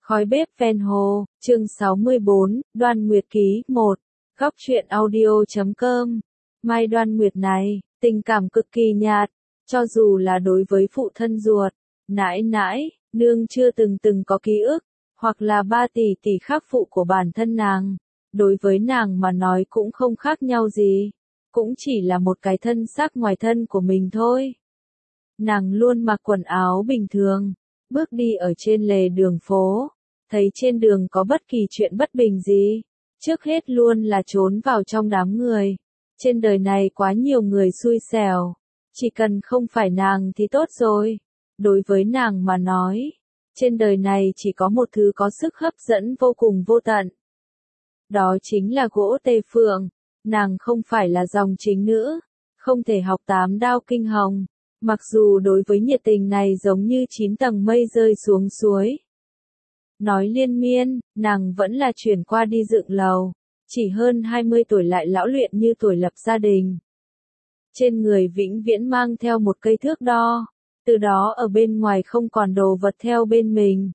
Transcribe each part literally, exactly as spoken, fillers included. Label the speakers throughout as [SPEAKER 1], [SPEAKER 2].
[SPEAKER 1] Khói bếp ven hồ, chương sáu mươi bốn, Đoan Nguyệt ký, một. Góc truyện audio.com. Mai Đoan Nguyệt này, tình cảm cực kỳ nhạt, cho dù là đối với phụ thân ruột, nãi nãi, nương chưa từng từng có ký ức, hoặc là ba tỷ tỷ khác phụ của bản thân nàng, đối với nàng mà nói cũng không khác nhau gì, cũng chỉ là một cái thân xác ngoài thân của mình thôi. Nàng luôn mặc quần áo bình thường, bước đi ở trên lề đường phố, thấy trên đường có bất kỳ chuyện bất bình gì, trước hết luôn là trốn vào trong đám người. Trên đời này quá nhiều người xui xẻo, chỉ cần không phải nàng thì tốt rồi. Đối với nàng mà nói, trên đời này chỉ có một thứ có sức hấp dẫn vô cùng vô tận. Đó chính là gỗ tê phượng. Nàng không phải là dòng chính nữ, không thể học tám đao kinh hồng, mặc dù đối với nhiệt tình này giống như chín tầng mây rơi xuống suối. Nói liên miên, nàng vẫn là chuyển qua đi dựng lầu, chỉ hơn hai mươi tuổi lại lão luyện như tuổi lập gia đình. Trên người vĩnh viễn mang theo một cây thước đo, từ đó ở bên ngoài không còn đồ vật theo bên mình.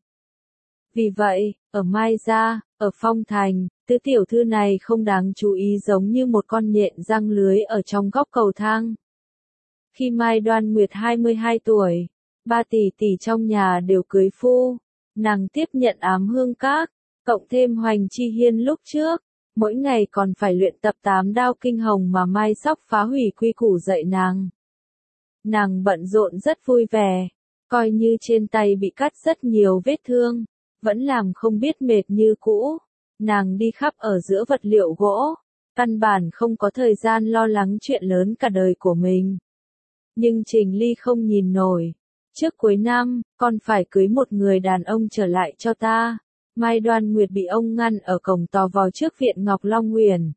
[SPEAKER 1] Vì vậy, ở Mai Gia, ở Phong Thành, tứ tiểu thư này không đáng chú ý giống như một con nhện răng lưới ở trong góc cầu thang. Khi Mai Đoan Nguyệt hai mươi hai tuổi, ba tỷ tỷ trong nhà đều cưới phu, nàng tiếp nhận ám hương các, cộng thêm Hoành Chi Hiên lúc trước, mỗi ngày còn phải luyện tập tám đao kinh hồng mà Mai Sóc phá hủy quy củ dạy nàng. Nàng bận rộn rất vui vẻ, coi như trên tay bị cắt rất nhiều vết thương, vẫn làm không biết mệt như cũ. Nàng đi khắp ở giữa vật liệu gỗ, căn bản không có thời gian lo lắng chuyện lớn cả đời của mình. Nhưng Trình Ly không nhìn nổi. Trước cuối năm, con phải cưới một người đàn ông trở lại cho ta. Mai Đoan Nguyệt bị ông ngăn ở cổng tò vò trước viện Ngọc Long Huyền.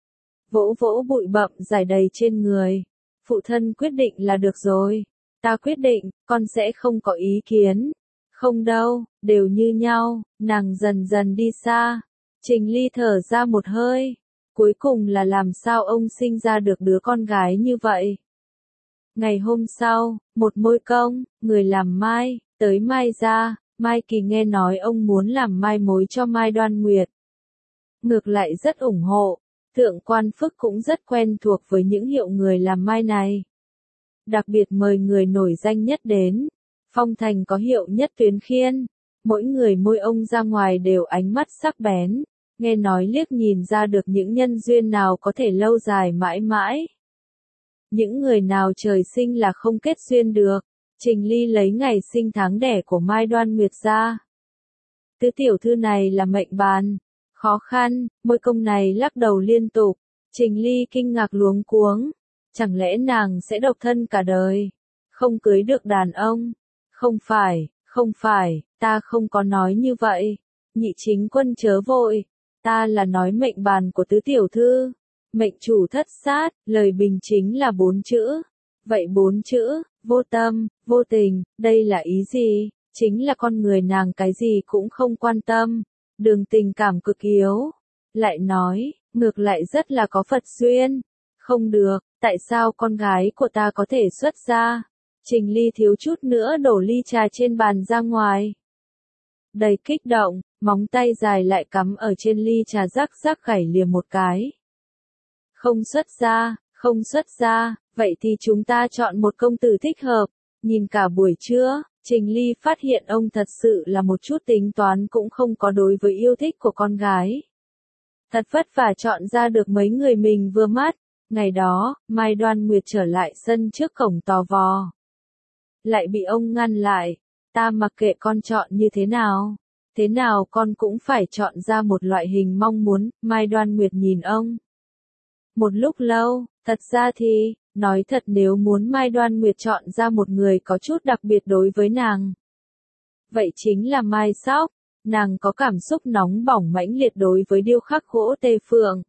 [SPEAKER 1] Vỗ vỗ bụi bặm dài đầy trên người. Phụ thân quyết định là được rồi. Ta quyết định, con sẽ không có ý kiến. Không đâu, đều như nhau. Nàng dần dần đi xa. Trình Ly thở ra một hơi. Cuối cùng là làm sao ông sinh ra được đứa con gái như vậy. Ngày hôm sau, một môi công, người làm mai, tới Mai Gia. Mai Kỳ nghe nói ông muốn làm mai mối cho Mai Đoan Nguyệt. Ngược lại rất ủng hộ. Thượng quan Phức cũng rất quen thuộc với những hiệu người làm mai này. Đặc biệt mời người nổi danh nhất đến. Phong Thành có hiệu nhất Tuyến Khiên. Mỗi người môi ông ra ngoài đều ánh mắt sắc bén. Nghe nói liếc nhìn ra được những nhân duyên nào có thể lâu dài mãi mãi. Những người nào trời sinh là không kết duyên được. Trình Ly lấy ngày sinh tháng đẻ của Mai Đoan Nguyệt ra. Tứ tiểu thư này là mệnh bàn. Khó khăn, môi công này lắc đầu liên tục. Trình Ly kinh ngạc luống cuống. Chẳng lẽ nàng sẽ độc thân cả đời? Không cưới được đàn ông? Không phải, không phải, ta không có nói như vậy. Nhị chính quân chớ vội. Ta là nói mệnh bàn của tứ tiểu thư. Mệnh chủ thất sát, lời bình chính là bốn chữ. Vậy bốn chữ, vô tâm, vô tình, đây là ý gì? Chính là con người nàng cái gì cũng không quan tâm. Đường tình cảm cực yếu. Lại nói, ngược lại rất là có Phật duyên. Không được, tại sao con gái của ta có thể xuất gia? Trình Ly thiếu chút nữa đổ ly trà trên bàn ra ngoài. Đầy kích động, móng tay dài lại cắm ở trên ly trà rắc rắc gảy lìa một cái. Không xuất gia, không xuất gia, vậy thì chúng ta chọn một công tử thích hợp. Nhìn cả buổi trưa, Trình Ly phát hiện ông thật sự là một chút tính toán cũng không có đối với yêu thích của con gái. Thật vất vả chọn ra được mấy người mình vừa mắt. Ngày đó, Mai Đoan Nguyệt trở lại sân trước cổng tò vò. Lại bị ông ngăn lại. Ta mặc kệ con chọn như thế nào. Thế nào con cũng phải chọn ra một loại hình mong muốn. Mai Đoan Nguyệt nhìn ông. Một lúc lâu, thật ra thì, nói thật nếu muốn Mai Đoan Nguyệt chọn ra một người có chút đặc biệt đối với nàng. Vậy chính là Mai Sóc. Nàng có cảm xúc nóng bỏng mãnh liệt đối với điêu khắc gỗ tê phượng.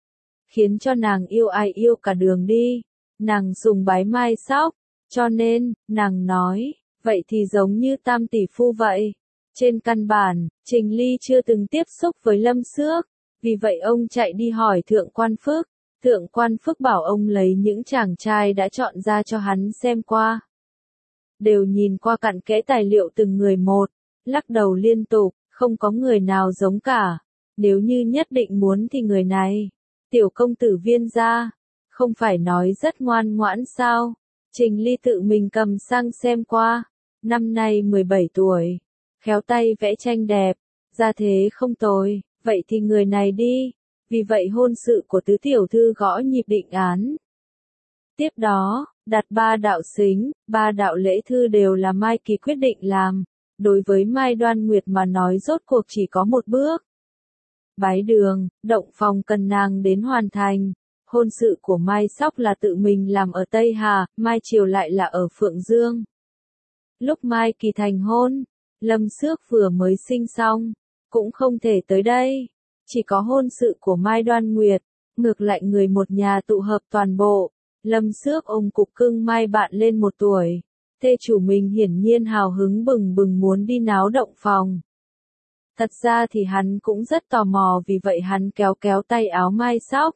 [SPEAKER 1] Khiến cho nàng yêu ai yêu cả đường đi. Nàng sùng bái Mai Sóc. Cho nên, nàng nói, vậy thì giống như tam tỷ phu vậy. Trên căn bản, Trình Ly chưa từng tiếp xúc với Lâm Xước. Vì vậy ông chạy đi hỏi Thượng quan Phức. Thượng quan Phức bảo ông lấy những chàng trai đã chọn ra cho hắn xem qua. Đều nhìn qua cặn kẽ tài liệu từng người một. Lắc đầu liên tục, Không có người nào giống cả. Nếu như nhất định muốn thì người này, tiểu công tử Viên gia, không phải nói rất ngoan ngoãn sao? Trình Ly tự mình cầm sang xem qua. Năm nay mười bảy tuổi, khéo tay vẽ tranh đẹp, gia thế không tồi, vậy thì người này đi. Vì vậy hôn sự của tứ tiểu thư gõ nhịp định án. Tiếp đó, đặt ba đạo xính, ba đạo lễ thư đều là Mai Kỳ quyết định làm. Đối với Mai Đoan Nguyệt mà nói rốt cuộc chỉ có một bước. Bái đường, động phòng cần nàng đến hoàn thành. Hôn sự của Mai Sóc là tự mình làm ở Tây Hà, Mai Triều lại là ở Phượng Dương. Lúc Mai Kỳ thành hôn, Lâm Xước vừa mới sinh xong, cũng không thể tới đây. Chỉ có hôn sự của Mai Đoan Nguyệt, ngược lại người một nhà tụ hợp toàn bộ. Lâm Xước ôm cục cưng Mai bạn lên một tuổi. Thê chủ mình hiển nhiên hào hứng bừng bừng muốn đi náo động phòng. Thật ra thì hắn cũng rất tò mò vì vậy hắn kéo kéo tay áo Mai Sóc.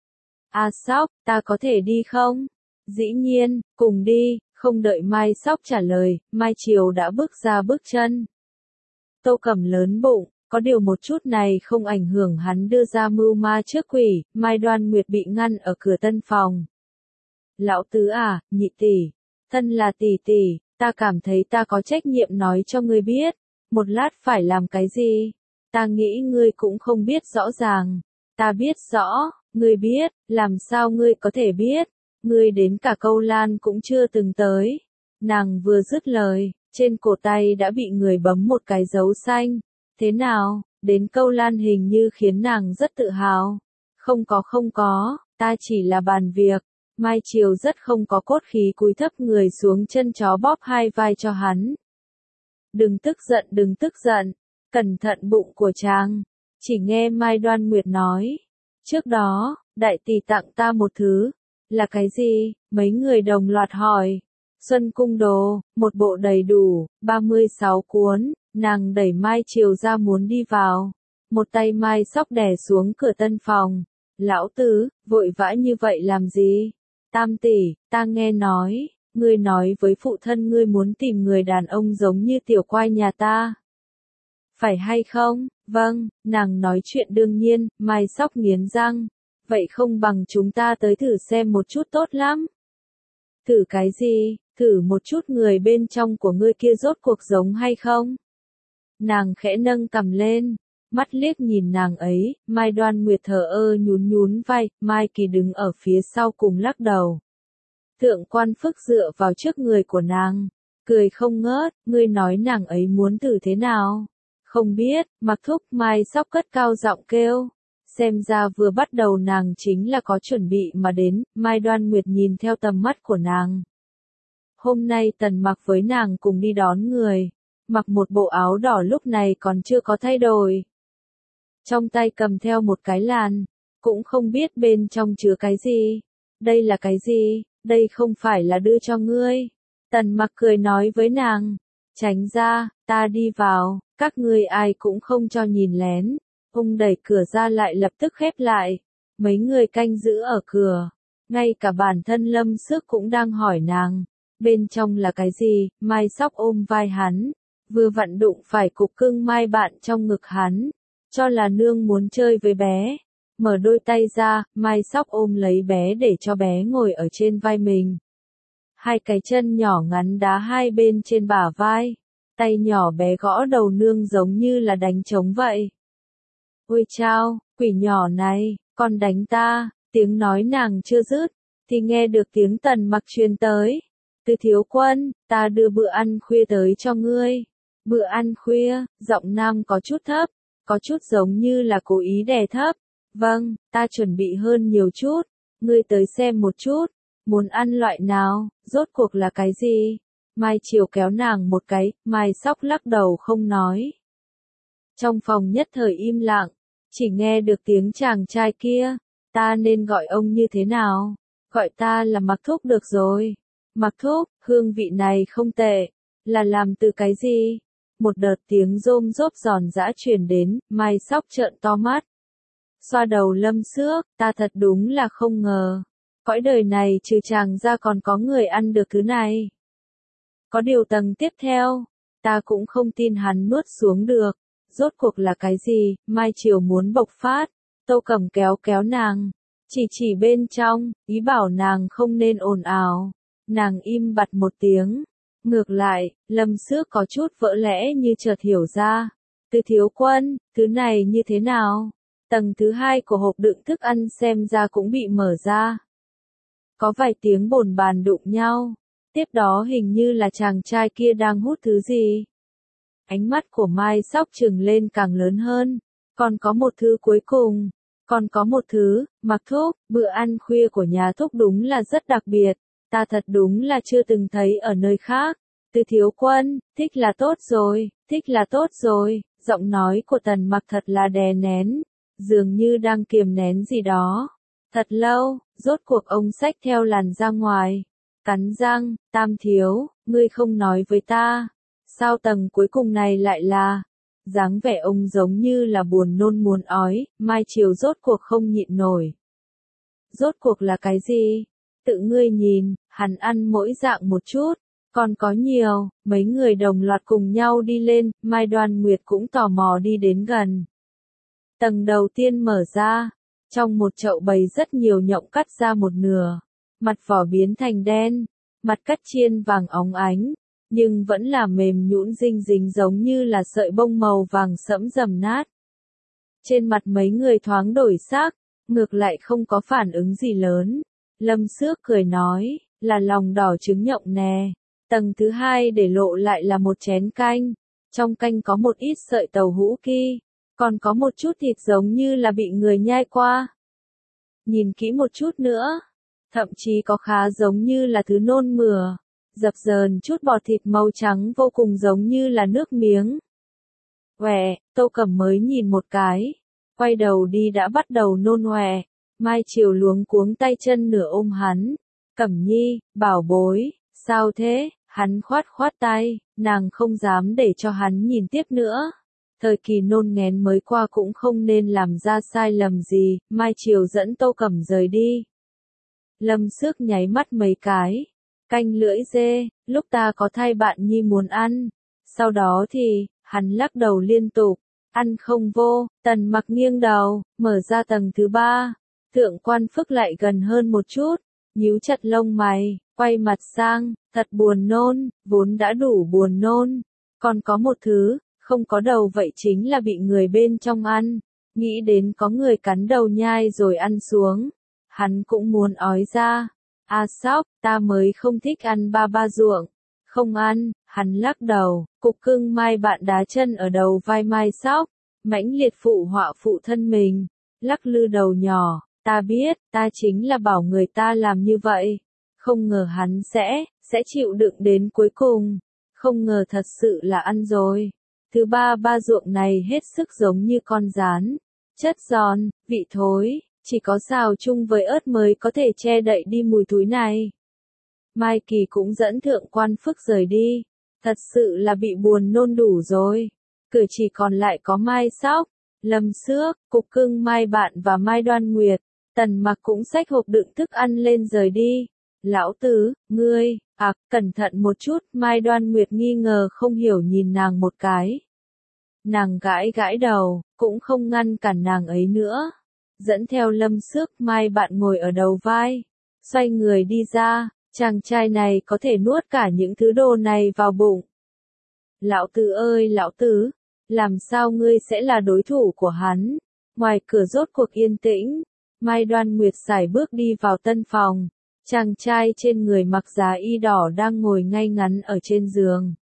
[SPEAKER 1] À Sóc, ta có thể đi không? Dĩ nhiên, cùng đi, không đợi Mai Sóc trả lời, Mai Triều đã bước ra bước chân. Tô Cẩm lớn bụng, có điều một chút này không ảnh hưởng hắn đưa ra mưu ma trước quỷ, Mai Đoan Nguyệt bị ngăn ở cửa tân phòng. Lão tứ à, nhị tỷ, thân là tỷ tỷ, ta cảm thấy ta có trách nhiệm nói cho ngươi biết, một lát phải làm cái gì, ta nghĩ ngươi cũng không biết rõ ràng, ta biết rõ, ngươi biết, làm sao ngươi có thể biết, ngươi đến cả Câu Lan cũng chưa từng tới. Nàng vừa dứt lời, trên cổ tay đã bị người bấm một cái dấu xanh, thế nào, đến Câu Lan hình như khiến nàng rất tự hào. Không có không có, ta chỉ là bàn việc. Mai Triều rất không có cốt khí cúi thấp người xuống chân chó bóp hai vai cho hắn. Đừng tức giận đừng tức giận, cẩn thận bụng của chàng. Chỉ nghe Mai Đoan Nguyệt nói. Trước đó, đại tỷ tặng ta một thứ. Là cái gì? Mấy người đồng loạt hỏi. Xuân cung đồ, một bộ đầy đủ, ba mươi sáu cuốn, nàng đẩy Mai Triều ra muốn đi vào. Một tay Mai Sóc đè xuống cửa tân phòng. Lão tứ, vội vã như vậy làm gì? Tam tỷ, ta nghe nói, ngươi nói với phụ thân ngươi muốn tìm người đàn ông giống như tiểu quai nhà ta. Phải hay không? Vâng, nàng nói chuyện đương nhiên, Mai Sóc nghiến răng. Vậy không bằng chúng ta tới thử xem một chút tốt lắm. Thử cái gì? Thử một chút người bên trong của ngươi kia rốt cuộc giống hay không? Nàng khẽ nâng cằm lên. Mắt liếc nhìn nàng ấy, Mai Đoan Nguyệt thờ ơ nhún nhún vai, Mai Kỳ đứng ở phía sau cùng lắc đầu. Thượng Quan Phức dựa vào trước người của nàng, cười không ngớt, ngươi nói nàng ấy muốn thử thế nào? Không biết, Mặc Thúc Mai Sóc cất cao giọng kêu. Xem ra vừa bắt đầu nàng chính là có chuẩn bị mà đến, Mai Đoan Nguyệt nhìn theo tầm mắt của nàng. Hôm nay Tần Mặc với nàng cùng đi đón người, mặc một bộ áo đỏ lúc này còn chưa có thay đổi. Trong tay cầm theo một cái làn, cũng không biết bên trong chứa cái gì. Đây là cái gì? Đây không phải là đưa cho ngươi. Tần Mặc cười nói với nàng, tránh ra, ta đi vào, các ngươi ai cũng không cho nhìn lén. Ông đẩy cửa ra lại lập tức khép lại. Mấy người canh giữ ở cửa, ngay cả bản thân Lâm Xước cũng đang hỏi nàng, bên trong là cái gì? Mai Sóc ôm vai hắn, vừa vặn đụng phải cục cưng Mai bạn trong ngực hắn. Cho là nương muốn chơi với bé. Mở đôi tay ra, Mai Sóc ôm lấy bé để cho bé ngồi ở trên vai mình. Hai cái chân nhỏ ngắn đá hai bên trên bả vai. Tay nhỏ bé gõ đầu nương giống như là đánh trống vậy. Ôi chao, quỷ nhỏ này, con đánh ta, tiếng nói nàng chưa dứt, thì nghe được tiếng Tần Mặc truyền tới. Từ thiếu quân, ta đưa bữa ăn khuya tới cho ngươi. Bữa ăn khuya, giọng nam có chút thấp. Có chút giống như là cố ý đè thấp. Vâng, ta chuẩn bị hơn nhiều chút. Ngươi tới xem một chút. Muốn ăn loại nào, rốt cuộc là cái gì? Mai Triều kéo nàng một cái, Mai Sóc lắc đầu không nói. Trong phòng nhất thời im lặng, chỉ nghe được tiếng chàng trai kia. Ta nên gọi ông như thế nào? Gọi ta là Mặc Thúc được rồi. Mặc Thúc, hương vị này không tệ. Là làm từ cái gì? Một đợt tiếng rôm rốp giòn giã truyền đến, Mai Sóc trợn to mắt. Xoa đầu Lâm Xước, ta thật đúng là không ngờ. Cõi đời này trừ chàng ra còn có người ăn được thứ này. Có điều tầng tiếp theo, ta cũng không tin hắn nuốt xuống được. rốt cuộc là cái gì, Mai Triều muốn bộc phát, Tô Cẩm kéo kéo nàng, chỉ chỉ bên trong, ý bảo nàng không nên ồn ào, nàng im bặt một tiếng, ngược lại, Lâm Xước có chút vỡ lẽ như chợt hiểu ra, Từ thiếu quân, thứ này như thế nào? Tầng thứ hai của hộp đựng thức ăn xem ra cũng bị mở ra. Có vài tiếng bồn bàn đụng nhau. Tiếp đó hình như là chàng trai kia đang hút thứ gì. Ánh mắt của Mai Sóc trừng lên càng lớn hơn. Còn có một thứ cuối cùng. Còn có một thứ, Mặc Thúc, bữa ăn khuya của nhà Thúc đúng là rất đặc biệt. Ta thật đúng là chưa từng thấy ở nơi khác. Từ thiếu quân, thích là tốt rồi, thích là tốt rồi. Giọng nói của Tần Mặc thật là đè nén. Dường như đang kiềm nén gì đó. Thật lâu, rốt cuộc ông xách theo làn ra ngoài. Cắn răng, Tam thiếu, ngươi không nói với ta. Sao tầng cuối cùng này lại là... Dáng vẻ ông giống như là buồn nôn muốn ói, Mai Triều rốt cuộc không nhịn nổi. Rốt cuộc là cái gì? Tự ngươi nhìn, hắn ăn mỗi dạng một chút. Còn có nhiều, mấy người đồng loạt cùng nhau đi lên, Mai Đoan Nguyệt cũng tò mò đi đến gần. Tầng đầu tiên mở ra, trong một chậu bày rất nhiều nhộng cắt ra một nửa, mặt vỏ biến thành đen, mặt cắt chiên vàng óng ánh, nhưng vẫn là mềm nhũn dinh dính giống như là sợi bông màu vàng sẫm rầm nát. Trên mặt mấy người thoáng đổi sắc, ngược lại không có phản ứng gì lớn. Lâm Xước cười nói, là lòng đỏ trứng nhộng nè. Tầng thứ hai để lộ lại là một chén canh, trong canh có một ít sợi tàu hũ ki, còn có một chút thịt giống như là bị người nhai qua. Nhìn kỹ một chút nữa, thậm chí có khá giống như là thứ nôn mửa, dập dờn chút bọt thịt màu trắng vô cùng giống như là nước miếng. Quẹ, Tô Cẩm mới nhìn một cái, quay đầu đi đã bắt đầu nôn ọe. Mai Triều luống cuống tay chân nửa ôm hắn. Cẩm nhi, bảo bối, sao thế? Hắn khoát khoát tay, nàng không dám để cho hắn nhìn tiếp nữa. Thời kỳ nôn nghén mới qua cũng không nên làm ra sai lầm gì, Mai Triều dẫn Tô Cẩm rời đi. Lâm Xước nháy mắt mấy cái. Canh lưỡi dê, lúc ta có thai bạn nhi muốn ăn. Sau đó thì, hắn lắc đầu liên tục. Ăn không vô, Tần Mặc nghiêng đầu, mở ra tầng thứ ba. Thượng Quan Phức lại gần hơn một chút, nhíu chặt lông mày, quay mặt sang, thật buồn nôn, vốn đã đủ buồn nôn. Còn có một thứ, không có đầu vậy chính là bị người bên trong ăn. Nghĩ đến có người cắn đầu nhai rồi ăn xuống. Hắn cũng muốn ói ra. A Sóc, ta mới không thích ăn ba ba ruộng. Không ăn, hắn lắc đầu, cục cưng Mai bạn đá chân ở đầu vai Mai Sóc. Mãnh liệt phụ họa phụ thân mình, lắc lư đầu nhỏ. Ta biết, ta chính là bảo người ta làm như vậy. Không ngờ hắn sẽ, sẽ chịu đựng đến cuối cùng. Không ngờ thật sự là ăn rồi. Thứ ba ba ruộng này hết sức giống như con rán. Chất giòn, vị thối, chỉ có xào chung với ớt mới có thể che đậy đi mùi thúi này. Mai Kỳ cũng dẫn Thượng Quan Phức rời đi. Thật sự là bị buồn nôn đủ rồi. Cửa chỉ còn lại có Mai Sóc, Lâm Xước, cục cưng Mai Bạn và Mai Đoan Nguyệt. Tần Mặc cũng xách hộp đựng thức ăn lên rời đi. Lão tứ, ngươi, à, cẩn thận một chút, Mai Đoan Nguyệt nghi ngờ không hiểu nhìn nàng một cái. Nàng gãi gãi đầu, cũng không ngăn cản nàng ấy nữa. Dẫn theo Lâm Xước, Mai Bạn ngồi ở đầu vai. Xoay người đi ra, chàng trai này có thể nuốt cả những thứ đồ này vào bụng. Lão tứ ơi lão tứ, làm sao ngươi sẽ là đối thủ của hắn? Ngoài cửa rốt cuộc yên tĩnh. Mai Đoan Nguyệt sải bước đi vào tân phòng. Chàng trai trên người mặc giá y đỏ đang ngồi ngay ngắn ở trên giường.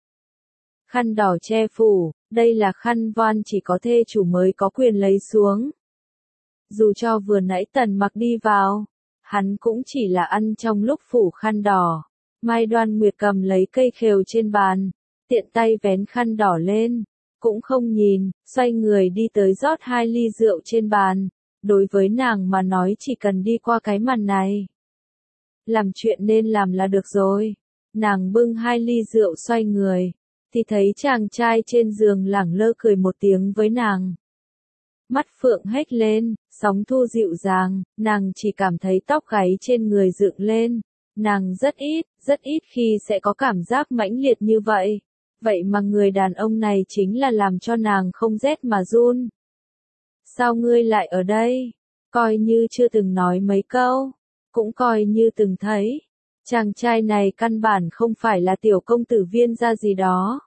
[SPEAKER 1] Khăn đỏ che phủ, đây là khăn voan chỉ có thê chủ mới có quyền lấy xuống. Dù cho vừa nãy Tần Mặc đi vào, hắn cũng chỉ là ăn trong lúc phủ khăn đỏ. Mai Đoan Nguyệt cầm lấy cây khều trên bàn, tiện tay vén khăn đỏ lên, cũng không nhìn, xoay người đi tới rót hai ly rượu trên bàn. Đối với nàng mà nói chỉ cần đi qua cái màn này. Làm chuyện nên làm là được rồi. Nàng bưng hai ly rượu xoay người. Thì thấy chàng trai trên giường lẳng lơ cười một tiếng với nàng. Mắt phượng hếch lên, sóng thu dịu dàng, nàng chỉ cảm thấy tóc gáy trên người dựng lên. Nàng rất ít, rất ít khi sẽ có cảm giác mãnh liệt như vậy. Vậy mà người đàn ông này chính là làm cho nàng không rét mà run. Sao ngươi lại ở đây? Coi như chưa từng nói mấy câu, cũng coi như từng thấy. Chàng trai này căn bản không phải là tiểu công tử Viên gia gì đó.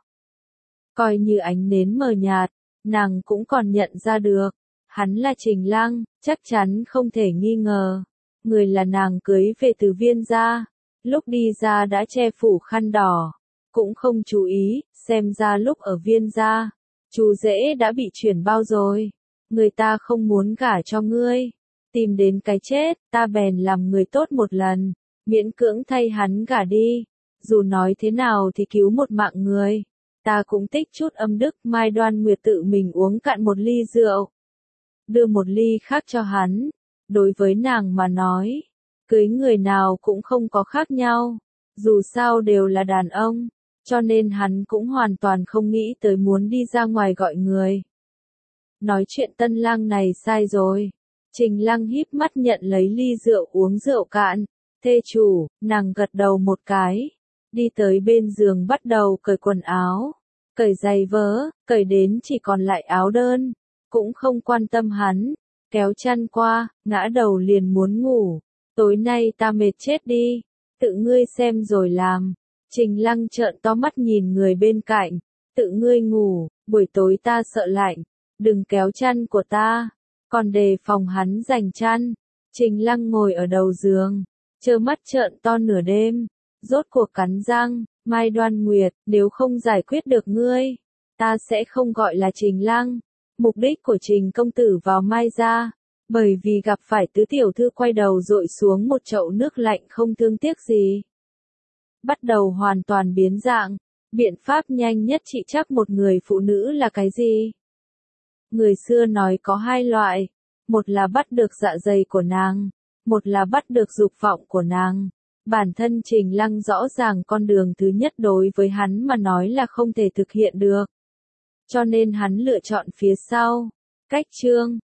[SPEAKER 1] Coi như ánh nến mờ nhạt, nàng cũng còn nhận ra được. Hắn là Trình Lăng, chắc chắn không thể nghi ngờ. Người là nàng cưới về từ Viên gia. Lúc đi ra đã che phủ khăn đỏ. Cũng không chú ý, xem ra lúc ở Viên gia, chú rể đã bị chuyển bao rồi. Người ta không muốn gả cho ngươi. Tìm đến cái chết, ta bèn làm người tốt một lần. Miễn cưỡng thay hắn gả đi. Dù nói thế nào thì cứu một mạng người. Ta cũng tích chút âm đức. Mai Đoan Nguyệt tự mình uống cạn một ly rượu. Đưa một ly khác cho hắn. Đối với nàng mà nói, cưới người nào cũng không có khác nhau. Dù sao đều là đàn ông. Cho nên hắn cũng hoàn toàn không nghĩ tới muốn đi ra ngoài gọi người. Nói chuyện Tân Lang này sai rồi. Trình Lăng híp mắt nhận lấy ly rượu uống rượu cạn. Thê chủ, nàng gật đầu một cái. Đi tới bên giường bắt đầu cởi quần áo. Cởi giày vớ, cởi đến chỉ còn lại áo đơn. Cũng không quan tâm hắn. Kéo chăn qua, ngã đầu liền muốn ngủ. Tối nay ta mệt chết đi. Tự ngươi xem rồi làm. Trình Lăng trợn to mắt nhìn người bên cạnh. Tự ngươi ngủ, buổi tối ta sợ lạnh. Đừng kéo chăn của ta. Còn đề phòng hắn giành chăn. Trình Lăng ngồi ở đầu giường. Trơ mắt trợn to nửa đêm. Rốt cuộc cắn răng. Mai Đoan Nguyệt, nếu không giải quyết được ngươi, ta sẽ không gọi là Trình Lăng. Mục đích của Trình công tử vào Mai gia, bởi vì gặp phải tứ tiểu thư quay đầu dội xuống một chậu nước lạnh không thương tiếc gì. Bắt đầu hoàn toàn biến dạng. Biện pháp nhanh nhất trị chắc một người phụ nữ là cái gì? Người xưa nói có hai loại. Một là bắt được dạ dày của nàng. Một là bắt được dục vọng của nàng. Bản thân Trình Lăng rõ ràng con đường thứ nhất đối với hắn mà nói là không thể thực hiện được. Cho nên hắn lựa chọn phía sau. Cách chương